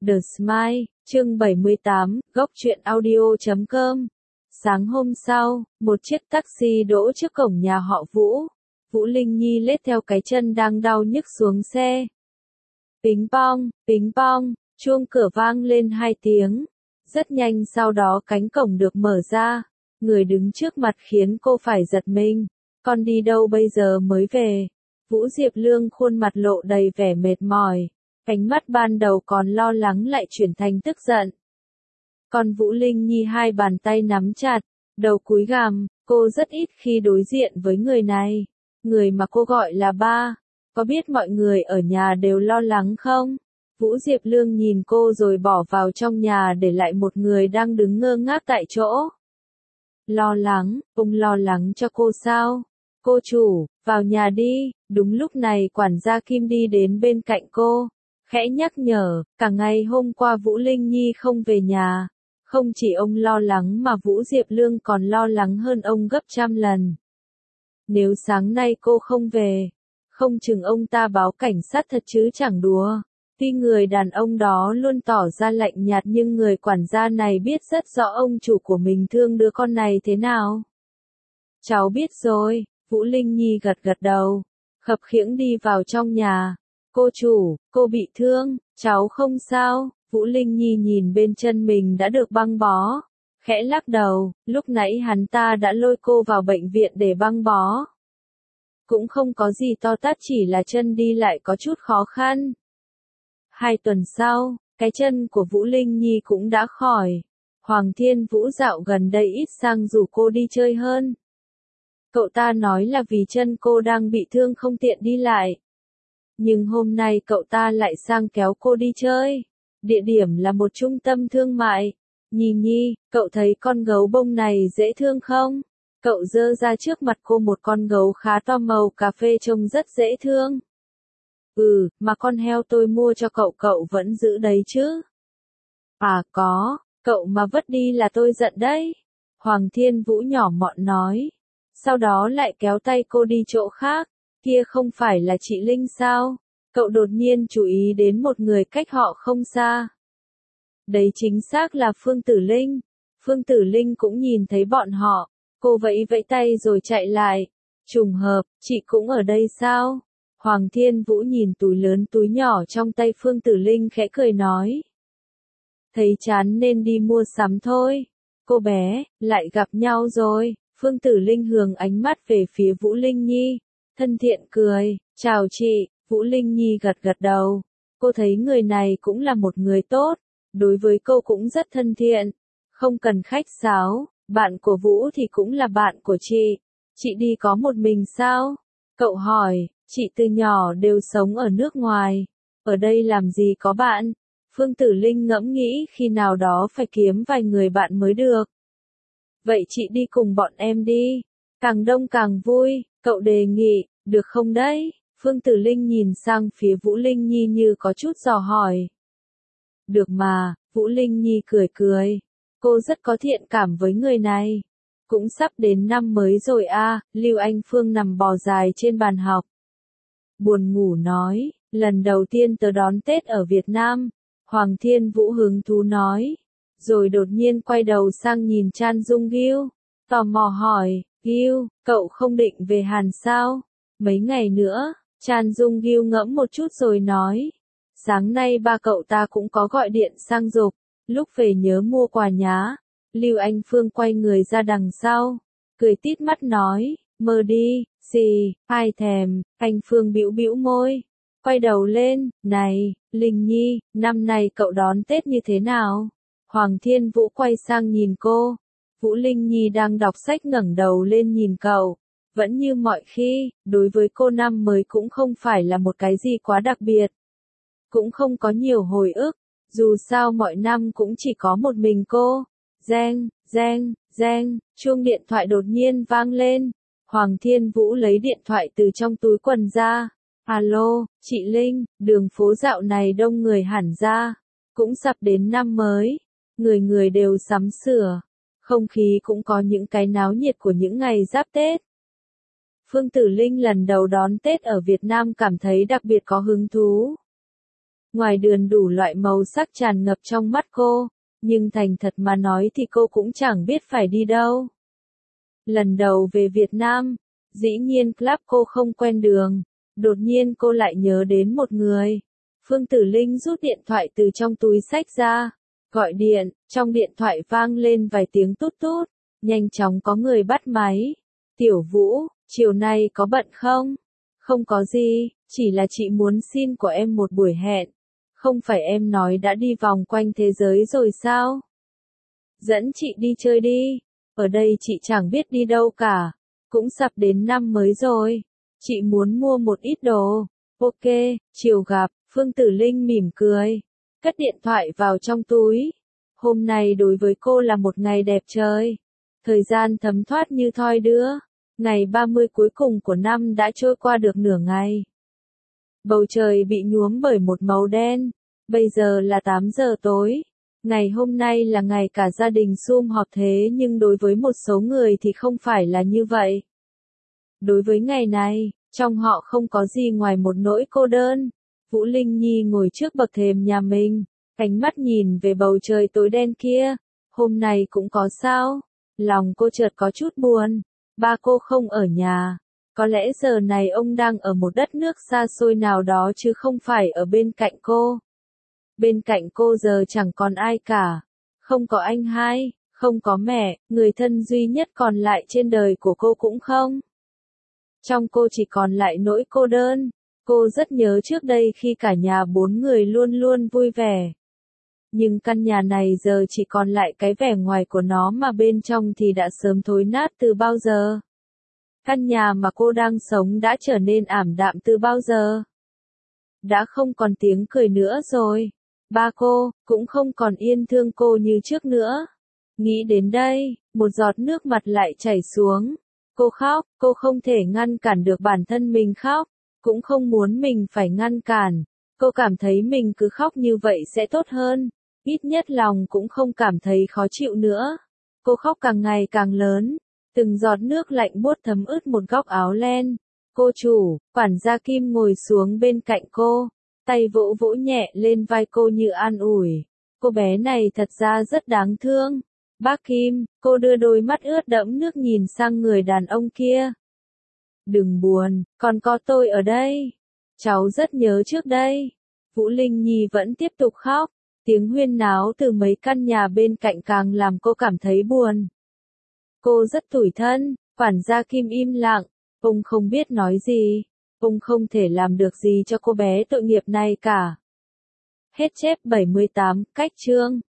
The Smile, chương 78, góc truyện audio.com. Sáng hôm sau, một chiếc taxi đỗ trước cổng nhà họ Vũ. Vũ Linh Nhi lết theo cái chân đang đau nhức xuống xe. Pính pong, chuông cửa vang lên 2 tiếng. Rất nhanh sau đó cánh cổng được mở ra. Người đứng trước mặt khiến cô phải giật mình. Con đi đâu bây giờ mới về? Vũ Diệp Lương khuôn mặt lộ đầy vẻ mệt mỏi. Ánh mắt ban đầu còn lo lắng lại chuyển thành tức giận. Còn Vũ Linh Nhi hai bàn tay nắm chặt, đầu cúi gằm, cô rất ít khi đối diện với người này. Người mà cô gọi là ba. Có biết mọi người ở nhà đều lo lắng không? Vũ Diệp Lương nhìn cô rồi bỏ vào trong nhà để lại một người đang đứng ngơ ngác tại chỗ. Lo lắng, ông lo lắng cho cô sao? Cô chủ, vào nhà đi. Đúng lúc này quản gia Kim đi đến bên cạnh cô. Khẽ nhắc nhở, cả ngày hôm qua Vũ Linh Nhi không về nhà. Không chỉ ông lo lắng mà Vũ Diệp Lương còn lo lắng hơn ông gấp trăm lần. Nếu sáng nay cô không về, không chừng ông ta báo cảnh sát thật chứ chẳng đùa. Tuy người đàn ông đó luôn tỏ ra lạnh nhạt nhưng người quản gia này biết rất rõ ông chủ của mình thương đứa con này thế nào. Cháu biết rồi, Vũ Linh Nhi gật đầu, khập khiễng đi vào trong nhà. Cô chủ, cô bị thương, cháu không sao. Vũ Linh Nhi nhìn bên chân mình đã được băng bó, khẽ lắc đầu, lúc nãy hắn ta đã lôi cô vào bệnh viện để băng bó. Cũng không có gì to tát, chỉ là chân đi lại có chút khó khăn. 2 tuần sau, cái chân của Vũ Linh Nhi cũng đã khỏi. Hoàng Thiên Vũ dạo gần đây ít sang rủ cô đi chơi hơn. Cậu ta nói là vì chân cô đang bị thương không tiện đi lại. Nhưng hôm nay cậu ta lại sang kéo cô đi chơi. Địa điểm là một trung tâm thương mại. Nhi, cậu thấy con gấu bông này dễ thương không? Cậu giơ ra trước mặt cô một con gấu khá to màu cà phê trông rất dễ thương. Mà con heo tôi mua cho cậu vẫn giữ đấy chứ? À có, cậu mà vứt đi là tôi giận đấy. Hoàng Thiên Vũ nhỏ mọn nói. Sau đó lại kéo tay cô đi chỗ khác. Kia không phải là chị Linh sao? Cậu đột nhiên chú ý đến một người cách họ không xa. Đấy chính xác là Phương Tử Linh. Phương Tử Linh cũng nhìn thấy bọn họ. Cô vẫy vẫy tay rồi chạy lại. Trùng hợp, chị cũng ở đây sao? Hoàng Thiên Vũ nhìn túi lớn túi nhỏ trong tay Phương Tử Linh khẽ cười nói. Thấy chán nên đi mua sắm thôi. Cô bé, lại gặp nhau rồi. Phương Tử Linh hướng ánh mắt về phía Vũ Linh Nhi. Thân thiện cười, chào chị. Vũ Linh Nhi gật đầu. Cô thấy người này cũng là một người tốt. Đối với cô cũng rất thân thiện. Không cần khách sáo. Bạn của Vũ thì cũng là bạn của chị. Chị đi có một mình sao? Cậu hỏi. Chị từ nhỏ đều sống ở nước ngoài. Ở đây làm gì có bạn? Phương Tử Linh ngẫm nghĩ khi nào đó phải kiếm vài người bạn mới được. Vậy chị đi cùng bọn em đi. Càng đông càng vui. Cậu đề nghị. Được không đấy? Phương Tử Linh nhìn sang phía Vũ Linh Nhi như có chút dò hỏi. Được mà, Vũ Linh Nhi cười. Cô rất có thiện cảm với người này. Cũng sắp đến năm mới rồi à, Lưu Anh Phương nằm bò dài trên bàn học. Buồn ngủ nói, lần đầu tiên tớ đón Tết ở Việt Nam. Hoàng Thiên Vũ hứng thú nói. Rồi đột nhiên quay đầu sang nhìn Chan Dung Gil. Tò mò hỏi, Gil, cậu không định về Hàn sao? Mấy ngày nữa. Chan Dung Gil ngẫm một chút rồi nói. Sáng nay ba cậu ta cũng có gọi điện sang giục. Lúc về nhớ mua quà nhá. Lưu Anh Phương quay người ra đằng sau. Cười tít mắt nói. Mơ đi, xì, ai thèm. Anh Phương bĩu môi. Quay đầu lên. Này, Linh Nhi, năm nay cậu đón Tết như thế nào? Hoàng Thiên Vũ quay sang nhìn cô. Vũ Linh Nhi đang đọc sách ngẩng đầu lên nhìn cậu. Vẫn như mọi khi, đối với cô năm mới cũng không phải là một cái gì quá đặc biệt. Cũng không có nhiều hồi ức, dù sao mọi năm cũng chỉ có một mình cô. Reng, chuông điện thoại đột nhiên vang lên. Hoàng Thiên Vũ lấy điện thoại từ trong túi quần ra. Alo, chị Linh, đường phố dạo này đông người hẳn ra. Cũng sắp đến năm mới, người đều sắm sửa. Không khí cũng có những cái náo nhiệt của những ngày giáp Tết. Phương Tử Linh lần đầu đón Tết ở Việt Nam cảm thấy đặc biệt có hứng thú. Ngoài đường đủ loại màu sắc tràn ngập trong mắt cô, nhưng thành thật mà nói thì cô cũng chẳng biết phải đi đâu. Lần đầu về Việt Nam, dĩ nhiên club cô không quen đường, đột nhiên cô lại nhớ đến một người. Phương Tử Linh rút điện thoại từ trong túi xách ra, gọi điện, trong điện thoại vang lên vài tiếng tút tút, nhanh chóng có người bắt máy. Tiểu Vũ, chiều nay có bận không? Không có gì, chỉ là chị muốn xin của em một buổi hẹn. Không phải em nói đã đi vòng quanh thế giới rồi sao? Dẫn chị đi chơi đi, ở đây chị chẳng biết đi đâu cả, cũng sắp đến năm mới rồi, chị muốn mua một ít đồ. Ok, chiều gặp. Phương Tử Linh mỉm cười, cất điện thoại vào trong túi. Hôm nay đối với cô là một ngày đẹp trời. Thời gian thấm thoát như thoi đưa. Ngày 30 cuối cùng của năm đã trôi qua được nửa ngày. Bầu trời bị nhuốm bởi một màu đen. Bây giờ là 8 giờ tối. Ngày hôm nay là ngày cả gia đình sum họp thế nhưng đối với một số người thì không phải là như vậy. Đối với ngày này, trong họ không có gì ngoài một nỗi cô đơn. Vũ Linh Nhi ngồi trước bậc thềm nhà mình, ánh mắt nhìn về bầu trời tối đen kia. Hôm nay cũng có sao? Lòng cô chợt có chút buồn. Ba cô không ở nhà. Có lẽ giờ này ông đang ở một đất nước xa xôi nào đó chứ không phải ở bên cạnh cô. Bên cạnh cô giờ chẳng còn ai cả. Không có anh hai, không có mẹ, người thân duy nhất còn lại trên đời của cô cũng không. Trong cô chỉ còn lại nỗi cô đơn. Cô rất nhớ trước đây khi cả nhà 4 người luôn luôn vui vẻ. Nhưng căn nhà này giờ chỉ còn lại cái vẻ ngoài của nó mà bên trong thì đã sớm thối nát từ bao giờ. Căn nhà mà cô đang sống đã trở nên ảm đạm từ bao giờ. Đã không còn tiếng cười nữa rồi. Ba cô cũng không còn yên thương cô như trước nữa. Nghĩ đến đây, một giọt nước mặt lại chảy xuống. Cô khóc, cô không thể ngăn cản được bản thân mình khóc. Cũng không muốn mình phải ngăn cản. Cô cảm thấy mình cứ khóc như vậy sẽ tốt hơn. Ít nhất lòng cũng không cảm thấy khó chịu nữa. Cô khóc càng ngày càng lớn. Từng giọt nước lạnh buốt thấm ướt một góc áo len. Cô chủ, quản gia Kim ngồi xuống bên cạnh cô. Tay vỗ vỗ nhẹ lên vai cô như an ủi. Cô bé này thật ra rất đáng thương. Bác Kim, cô đưa đôi mắt ướt đẫm nước nhìn sang người đàn ông kia. Đừng buồn, còn có tôi ở đây. Cháu rất nhớ trước đây. Vũ Linh Nhi vẫn tiếp tục khóc. Tiếng huyên náo từ mấy căn nhà bên cạnh càng làm cô cảm thấy buồn. Cô rất tủi thân. Quản gia Kim im lặng. Ông không biết nói gì. Ông không thể làm được gì cho cô bé tội nghiệp này cả. Hết chép 78, cách chương.